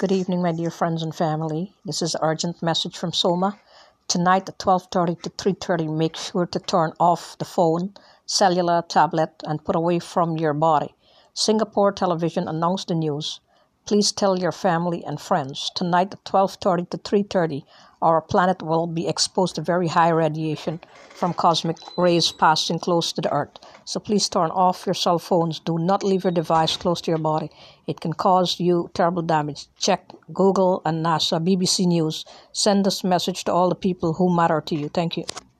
Good evening, my dear friends and family. This is an urgent message from Soma. Tonight at 12:30 to 3:30, make sure to turn off the phone, cellular, tablet, and put away from your body. Singapore television announced the news. Please tell your family and friends. Tonight at 12:30 to 3:30, our planet will be exposed to very high radiation from cosmic rays passing close to the Earth. So please turn off your cell phones. Do not leave your device close to your body. It can cause you terrible damage. Check Google and NASA, BBC News. Send this message to all the people who matter to you. Thank you.